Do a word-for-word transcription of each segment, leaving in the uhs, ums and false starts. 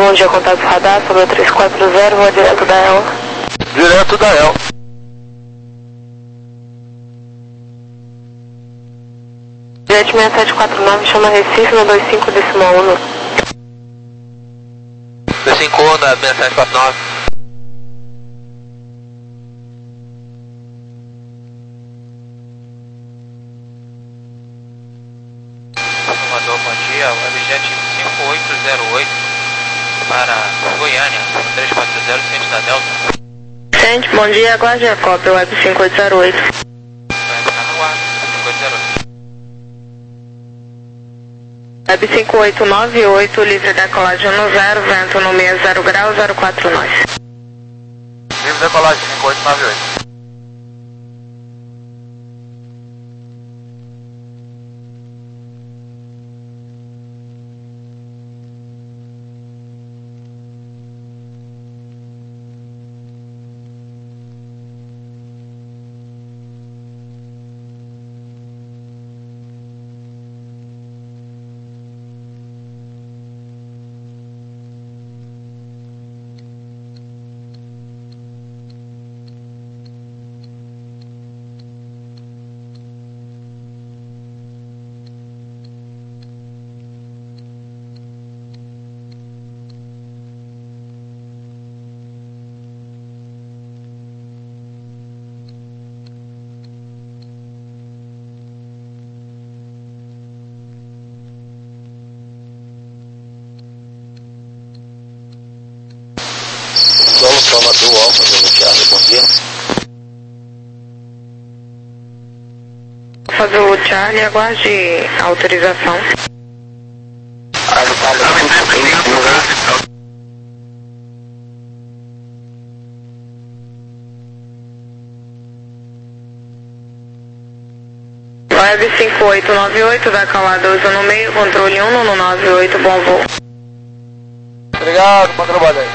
bom dia, contato radar, sobre três quatro zero, vou direto da E L. Direto da E L. Jet seis sete quatro nove, chama Recife, no dois cinco decimal um. dois cinco um na seis sete quatro nove. Salvador, bom dia, Webjet cinco oito zero oito para Goiânia, três quatro zero, centro da Delta. Gente, bom dia, aguarde a cópia, Web cinco oito zero oito. Vai entrar no ar, cinco oito zero oito. Web cinco oito nove oito, livre decolagem no zero, vento no seis zero grau, zero quatro nós. Livre decolagem cinco oito nove oito. Solo Salvador, Alfa, Zulu Charlie, bom dia. Alfa Zulu Charlie, aguarde a autorização. Web cinco oito nove oito, decolar doze no meio, controle um no nove oito, bom voo. Obrigado, bom trabalho aí.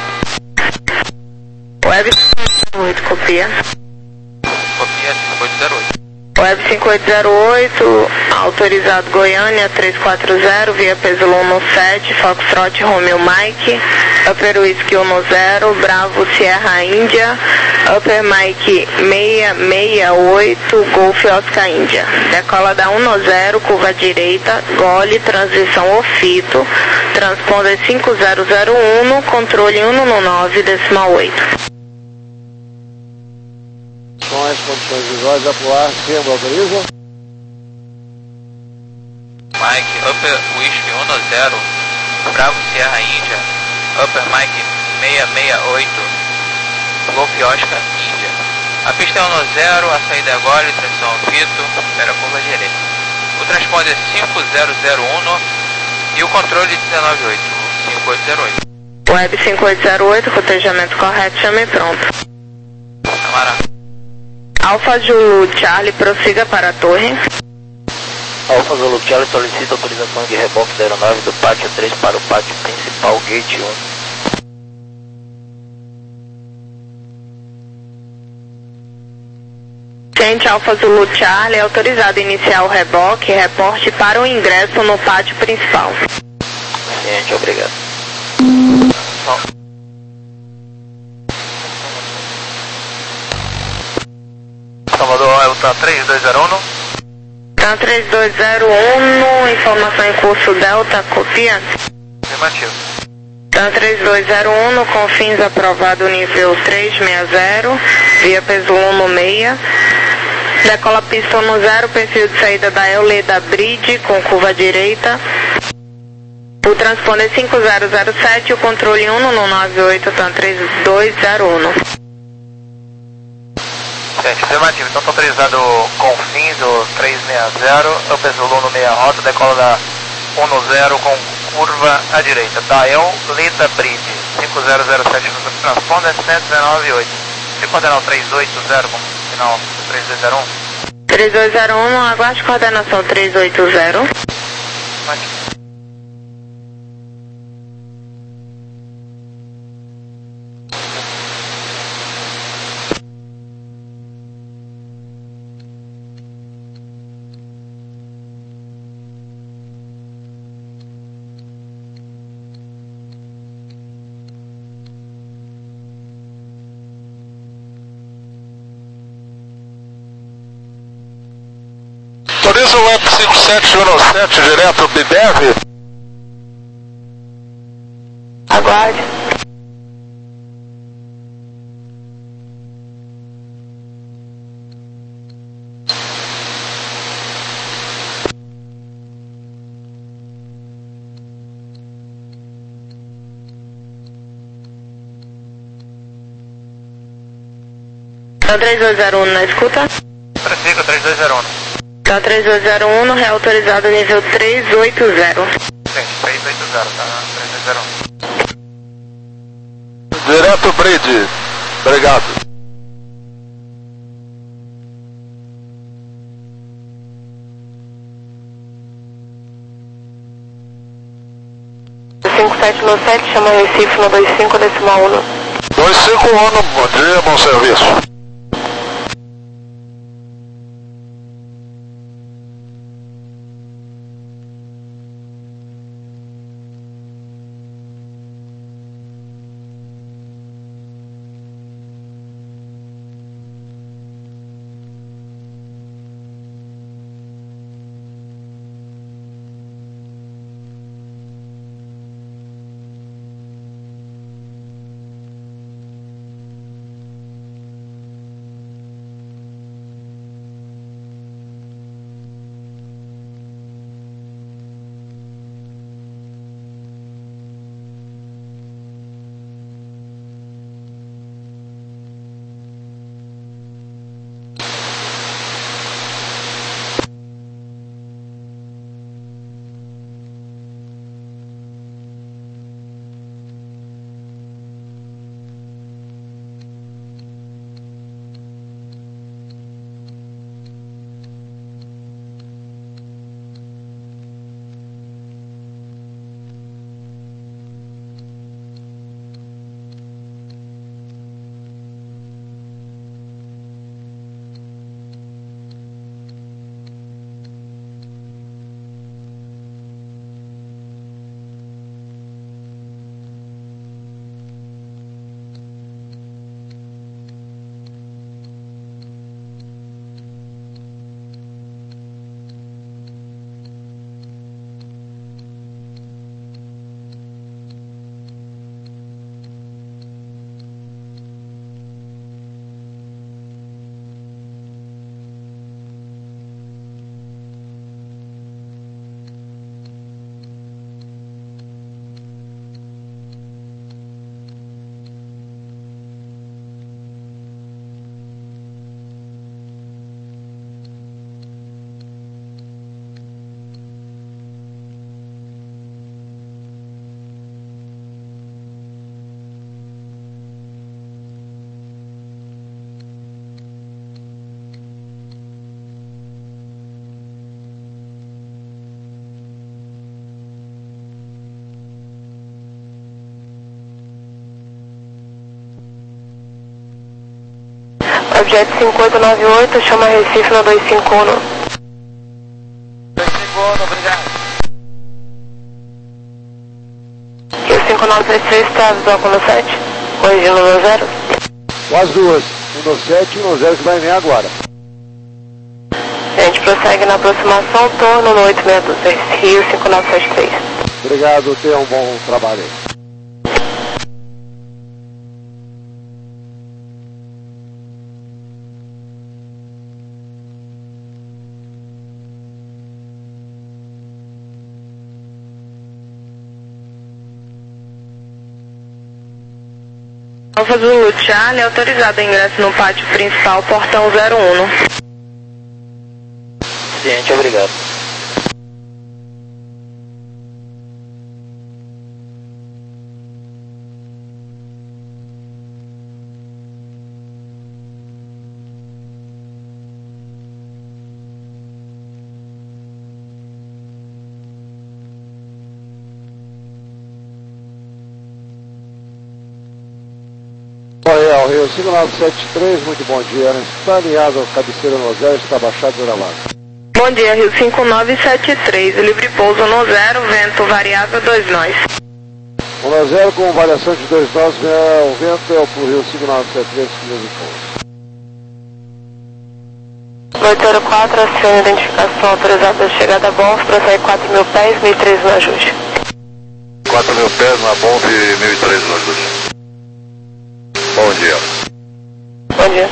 Web cinco oito zero oito, copia. Copia cinco oito zero oito. Web cinco oito zero oito, autorizado Goiânia três quatro zero, via Peso um sete, Foxtrot Romeo Mike, Upper Whisky um zero, Bravo Sierra Índia, Upper Mike seis seis oito, Golf Oscar Índia. Decola da um zero, curva direita, gole, transição ofito, transponder cinco zero zero um, controle um no nove, decimal oito. Com as condições visuais a voar, Sembra autoriza? Mike, Upper Whisky um zero, Bravo Sierra Índia, Upper Mike seis seis oito, Golf Oscar Índia. A pista é um zero, a saída é gole, tração ofito, espera a curva direita. O transponder é cinco zero zero um e o controle dezenove oito, cinco oito zero oito. Web cinco oito zero oito, cotejamento correto, chame pronto. Camarada. Alfa Zulu Charlie, prossiga para a torre. Alfa Zulu Charlie solicita autorização de reboque da aeronave do pátio três para o pátio principal, gate um. Gente, Alfa Zulu Charlie, autorizado a iniciar o reboque, reporte para o ingresso no pátio principal. Ciente, obrigado. Salvador, Elta três dois zero um. Tá três dois zero um, informação em curso Delta, copia. Afirmativo. Tá três dois zero um, com fins aprovado nível três seis zero, via peso um no seis. Decola pista no zero, perfil de saída da Euleda Bridge, com curva direita. O transponder cinco zero zero sete, o controle um no nove oito, tá três dois zero um. Gente, afirmativo, então está autorizado com fins do três seis zero, eu peso no meia rota, decola da um zero com curva à direita, da El Leda Bridge, cinco zero zero sete no transponder, cento e dezenove oito. Se coordenar o três oito zero como final três dois zero um? três dois zero um, aguarde coordenação três oito zero. Afirmativo. Up cinco sete um sete, direto B B R. Aguarde. três dois zero um na escuta. Prefixo três dois zero um. Tá três dois zero um, reautorizado nível três oito zero. Sim, três oito zero, tá? três dois zero um. Direto Bridge. Obrigado. cinco sete nove sete, chama Recife no dois cinco decimal um. dois cinco um, bom dia, bom serviço. Objeto cinco oito nove oito, chama Recife no dois cinco um. dois cinco um, obrigado. E o cinco nove três três está visual com o sete, corrigindo no zero. Com as duas, um sete e um zero que vai vir agora. A gente prossegue na aproximação, torno no oito seis dois, Rio cinco nove sete três. Obrigado, tenha um bom trabalho aí. Alfa Zulu Charlie, autorizado ingresso no pátio principal, portão zero um. Ciente, obrigado. Royal Rio cinco nove sete três, muito bom dia. Está alinhado a cabeceira no zero, está baixado e gravado. Bom dia, Rio cinco nove sete três, livre pouso no zero, vento variável dois nós. um zero com variação de dois nós, o vento é o Rio cinco nove sete três, livre pouso. oito zero quatro, acione identificação autorizada de chegada a Bonf para sair quatro mil pés, mil e três no ajuste. quatro mil pés na Bonf e mil e três no ajuste. Bom dia. Bom dia.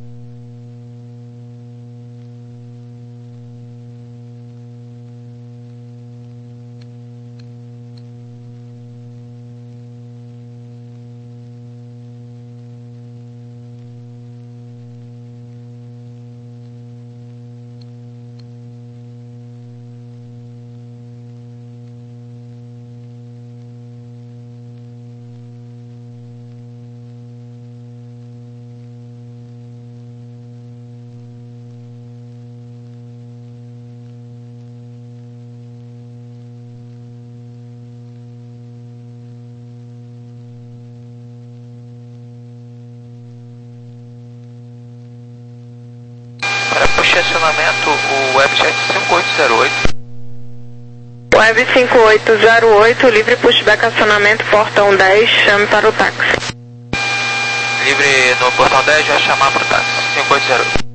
Estacionamento, o Webjet cinco oito zero oito. Web cinco oito zero oito, livre pushback acionamento, portão dez, chame para o táxi. Livre no portão dez, vai chamar para o táxi. cinco oito zero oito.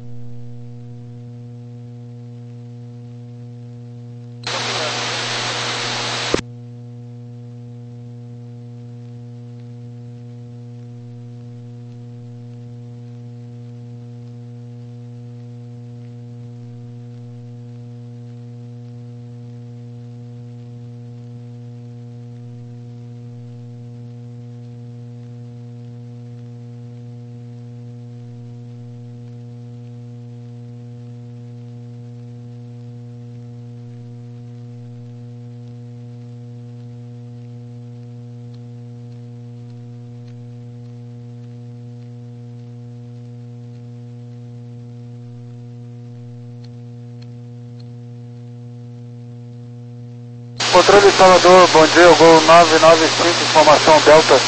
Controle Salvador, bom dia, Gol nove nove cinco, informação Delta.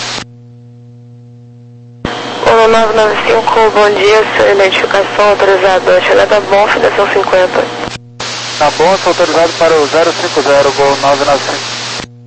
Gol nove nove cinco, bom dia, sua identificação autorizada, chegada a Bonf, direção cinquenta. Na Bonf, autorizado para o zero cinco zero, Gol nove nove cinco.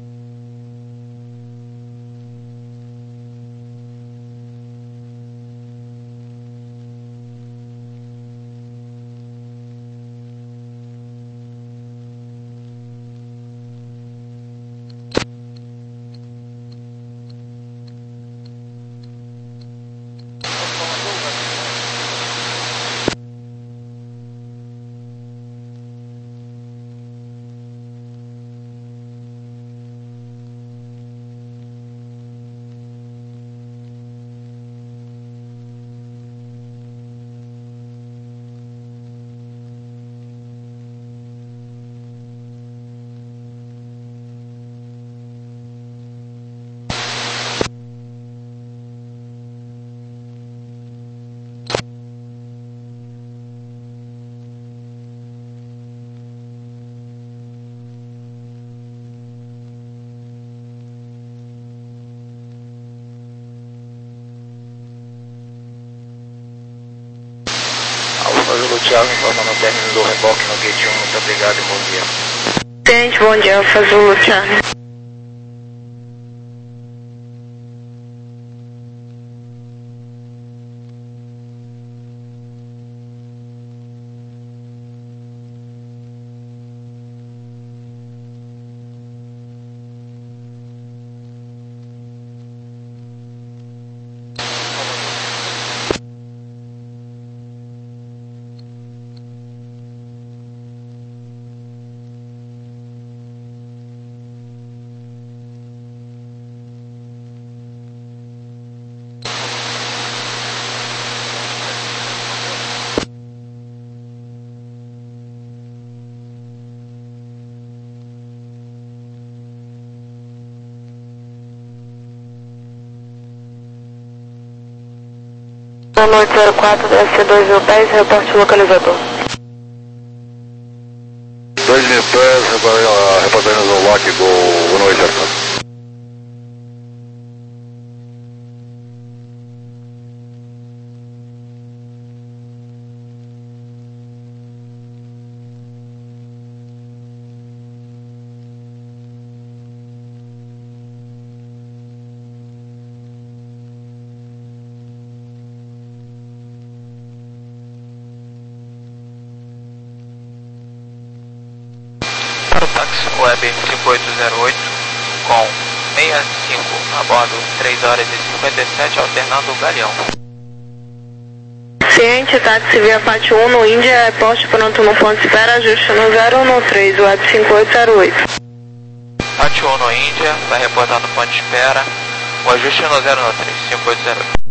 Alfa Thiago, informando o término do reboque no gate um, muito obrigado e bom dia. Gente, bom dia, Alfa Zulu, Thiago. oito zero quatro, D S C dois mil pés, reporte localizador. dois mil pés, reportando no lock Gol um oito zero quatro. Web cinco oito zero oito com sessenta e cinco a bordo, três horas e cinquenta e sete, alternando o galeão. Ciente, táxi via Pátio um no Índia, é poste pronto no ponto de espera, ajuste no zero um no três, Web cinco oito zero oito. Pátio um no Índia, vai reportar no ponto de espera, o ajuste no zero no três, cinco oito zero oito.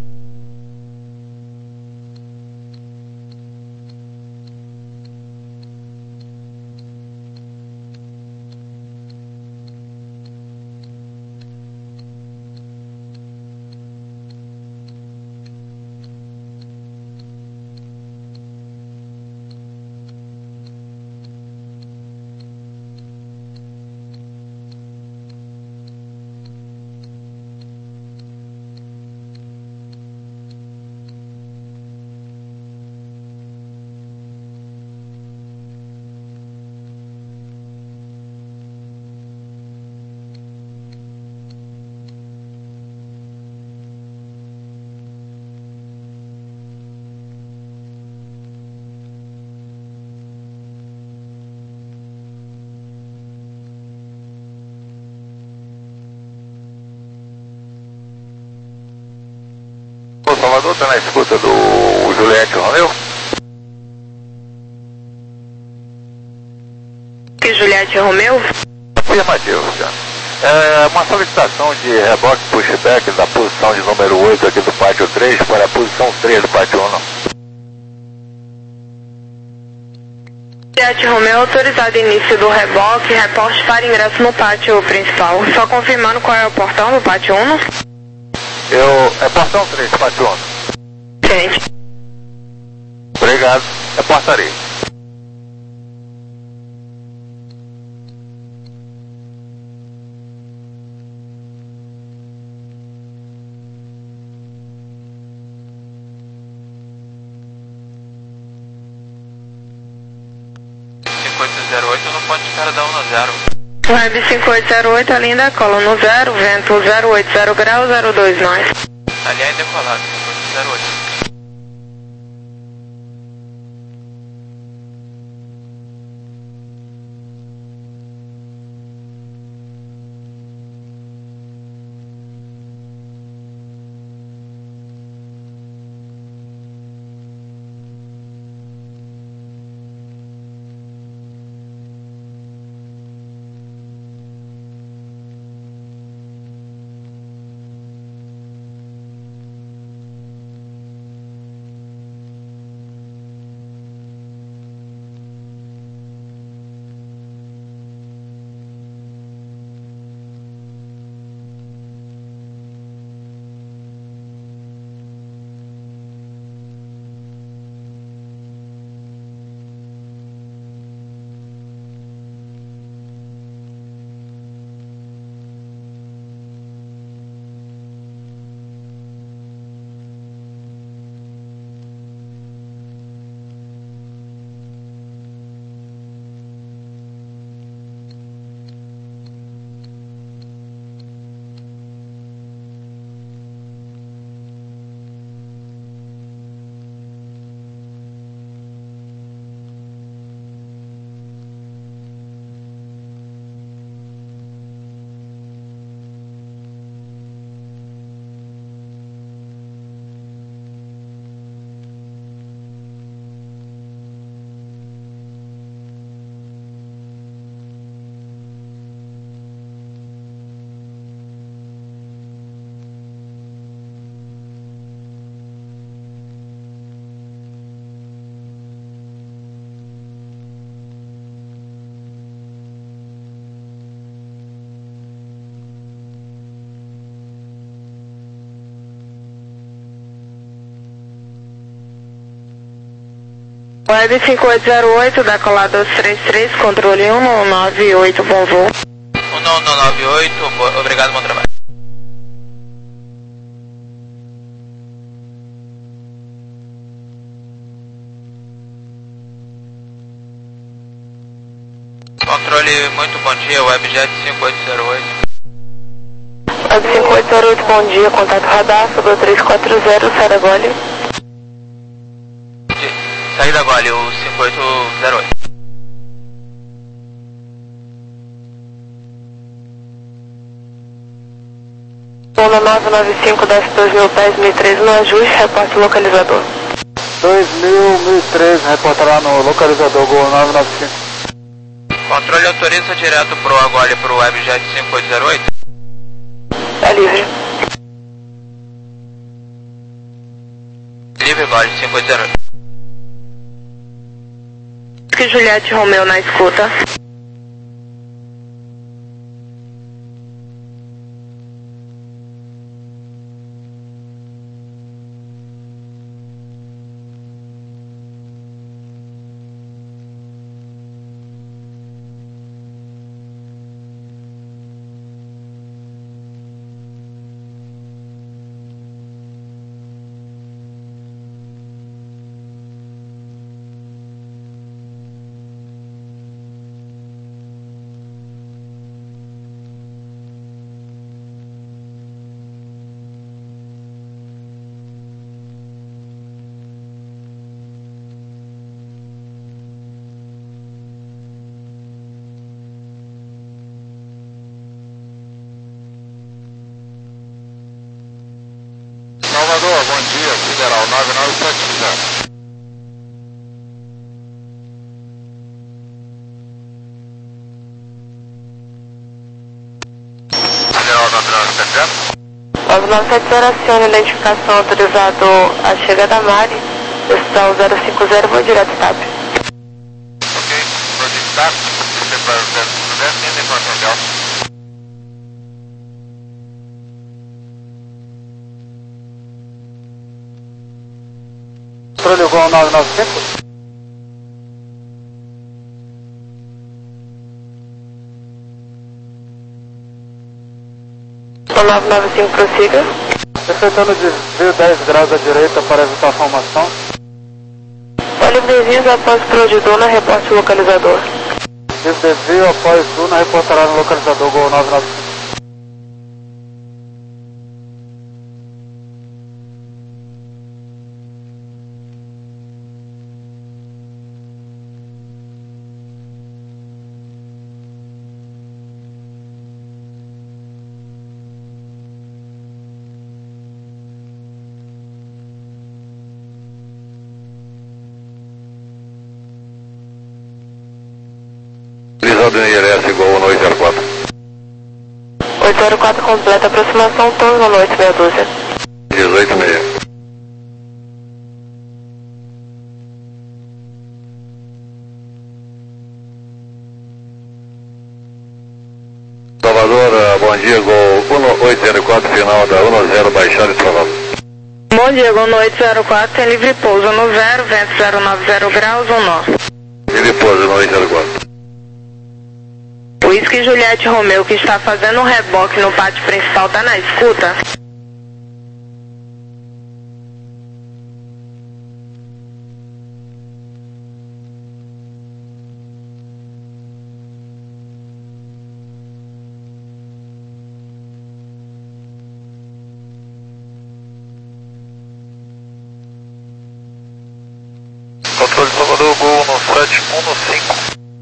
Salvador, está na escuta do Juliette Romeu? Que Juliette Romeu? Afirmativo, senhor. É uma solicitação de reboque pushback da posição de número oito aqui do pátio três para a posição três do pátio um. Juliette Romeu, autorizado início do reboque, reporte para ingresso no pátio principal. Só confirmando qual é o portão do pátio um. Eu... é portão três, pátio um. Ciente. Obrigado. Reportarei. cinco oito zero oito no ponto de espera da um no zero. Web cinco oito zero oito, a linha decola no zero, vento zero oito zero graus, zero dois nós. Aliás, decolado, cinco oito zero oito. Web cinco oito zero oito, decolado dois três três, controle um no nove oito, bom voo. um no nove oito, obrigado, bom trabalho. Controle, muito bom dia, Webjet cinco oito zero oito. Web cinco oito zero oito, bom dia, contato radar, sobre três quatro zero, saída Gole. De, saída Gole, o cinco oito zero oito. Controle, muito bom dia, Webjet cinco oito zero oito. Web cinco oito zero oito, bom dia, contato radar, sobre três quatro zero, saída Gole. Saída Gole, o cinco oito zero oito. Controle, muito bom dia, Webjet cinco oito zero oito. Saída Gole, o cinco oito zero oito. Zona nove nove cinco, desce dois mil pés, mil e treze no ajuste, reporte localizador. dois mil, mil e treze, reporta lá no localizador, Gol nove nove cinco. Controle autoriza direto pro agora e pro Webjet cinco oito zero oito. Tá livre. Livre, Gole cinco oito zero oito. Que Juliette Romeu na escuta. Salvador, bom dia, Federal nove nove sete zero. Federal nove nove sete zero. nove nove sete zero, aciona identificação autorizado a chegada da Mari. Pessoal zero cinco zero, vou direto T A P. Ok, vou de T A P, você para o zero cinco zero, tem informação de alta. Controle Gol nove nove cinco. nove nove cinco, prossiga. Efetuando desvio dez graus à direita para evitar a formação. Olhe desvios após explodidor na reporte localizador. Desvio após Duna, reportará no localizador Gol nove nove cinco. Utilizado em I R S igual a oito zero quatro. oito zero quatro completa, aproximação, torno no oito meia dúzia. dezoito e meia. Salvador, bom dia, Gol um oito zero quatro, final da um zero, baixado e travado. Bom dia, Gol no oito zero quatro, tem livre pouso no zero, vento zero nove zero graus, um nó. Livre pouso no oito zero quatro. Whisky Juliette Romeu, que está fazendo um reboque no pátio principal, tá na escuta? Controle Salvador, Gol no sete um no cinco.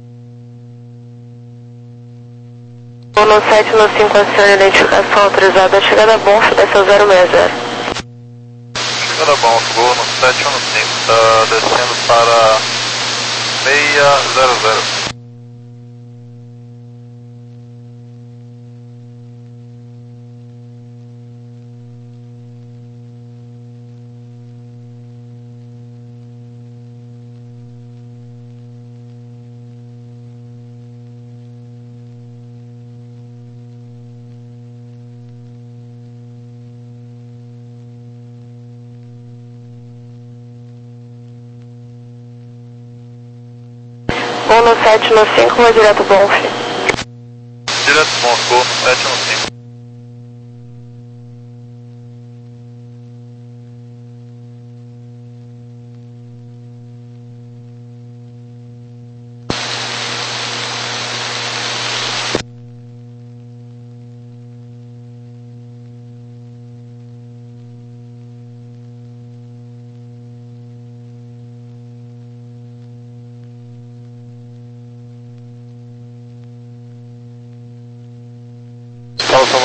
No sete no cinco, aciona identificação autorizada, chegada bom, desce ao zero seis zero. Chegada bom, Gol no sete um no cinco, está descendo para seis zero zero. um no sete no cinco, vai direto bom, filho. Direto bom, Gol no sete um no cinco.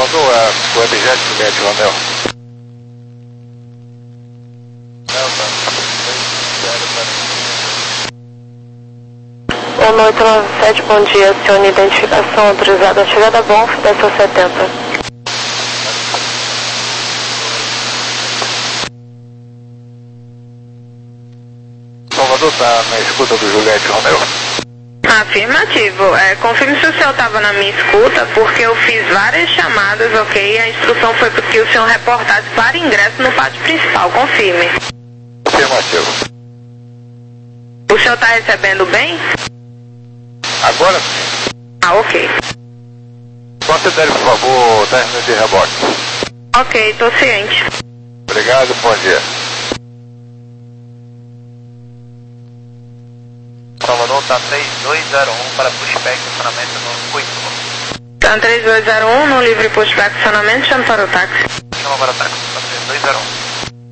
Salvador, é o Ebijet Juliette Romeu. um oito nove sete, bom dia, senhor, identificação autorizada, chegada bom, Fidel setenta. Salvador está na escuta do Juliette Romeu? Afirmativo. É, confirme se o senhor estava na minha escuta, porque eu fiz várias chamadas, ok? E a instrução foi para que o senhor reportasse para ingresso no pátio principal. Confirme. Afirmativo. O senhor está recebendo bem? Agora sim. Ah, ok. Considere, por favor, o término de reboque. Ok, estou ciente. Obrigado, bom dia. Salvador está três dois zero um para pushback estacionamento no oito. Tá três dois zero um, no livre pushback estacionamento, chama para o táxi. Chama para o táxi, está três dois zero um.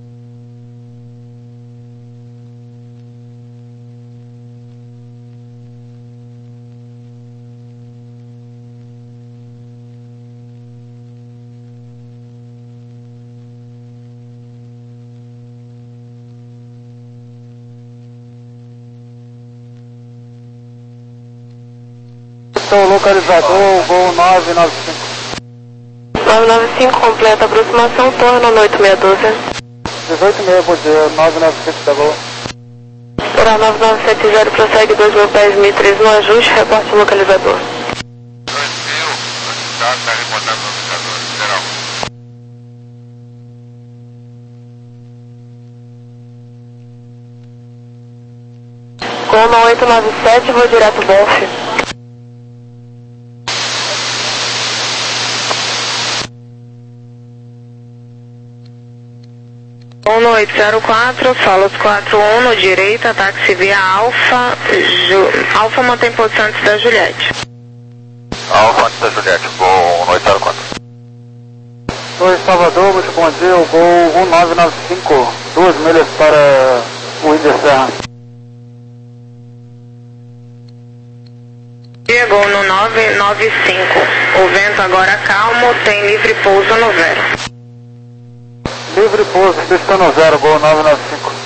O localizador, Gol nove nove cinco. nove nove cinco, completa aproximação, torna no oito seis doze. dezoito e meia, bom dia, nove nove cinco da Gol. Para nove nove sete zero, prossegue dois mil pés, mil e três no ajuste, reporte o localizador. dois mil, está reportado no localizador, geral. Gol oito nove sete, vou direto Golf. um oito zero quatro, Solos quatro um, no direita, táxi via Alfa, Ju... Alfa mantém posição antes da Juliette. Alfa antes da Juliette, Gol um oito zero quatro. Oi, Salvador, muito bom dia, o Gol um nove nove cinco, duas milhas para o Índia Serra. Chegou no nove nove cinco, o vento agora calmo, tem livre pouso no zero. Livre pouso, pista no zero, Gol nove nove cinco.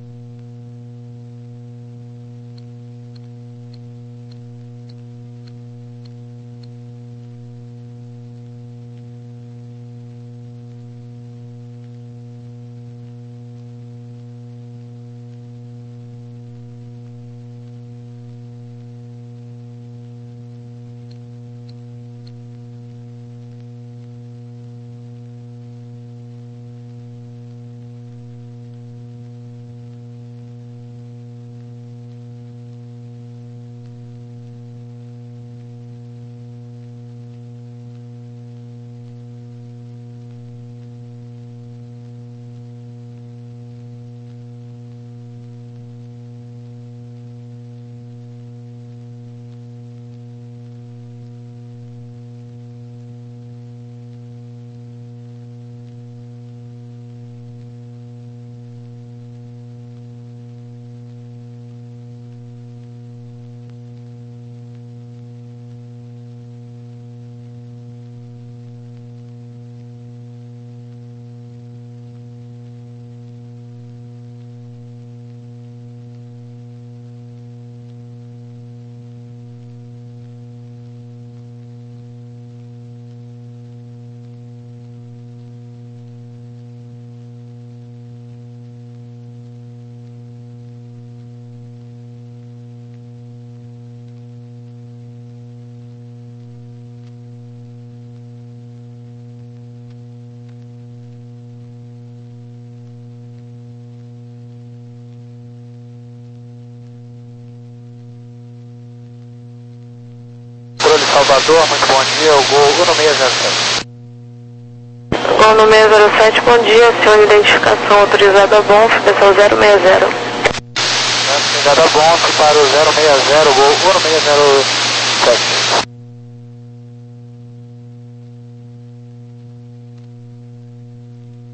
Salvador, muito bom dia, o Gol um seis zero sete. Gol no seis zero sete, bom dia, senhor, identificação autorizada bom, pessoal zero seis zero. Identificada bom, para o zero seis zero, Gol um seis zero sete.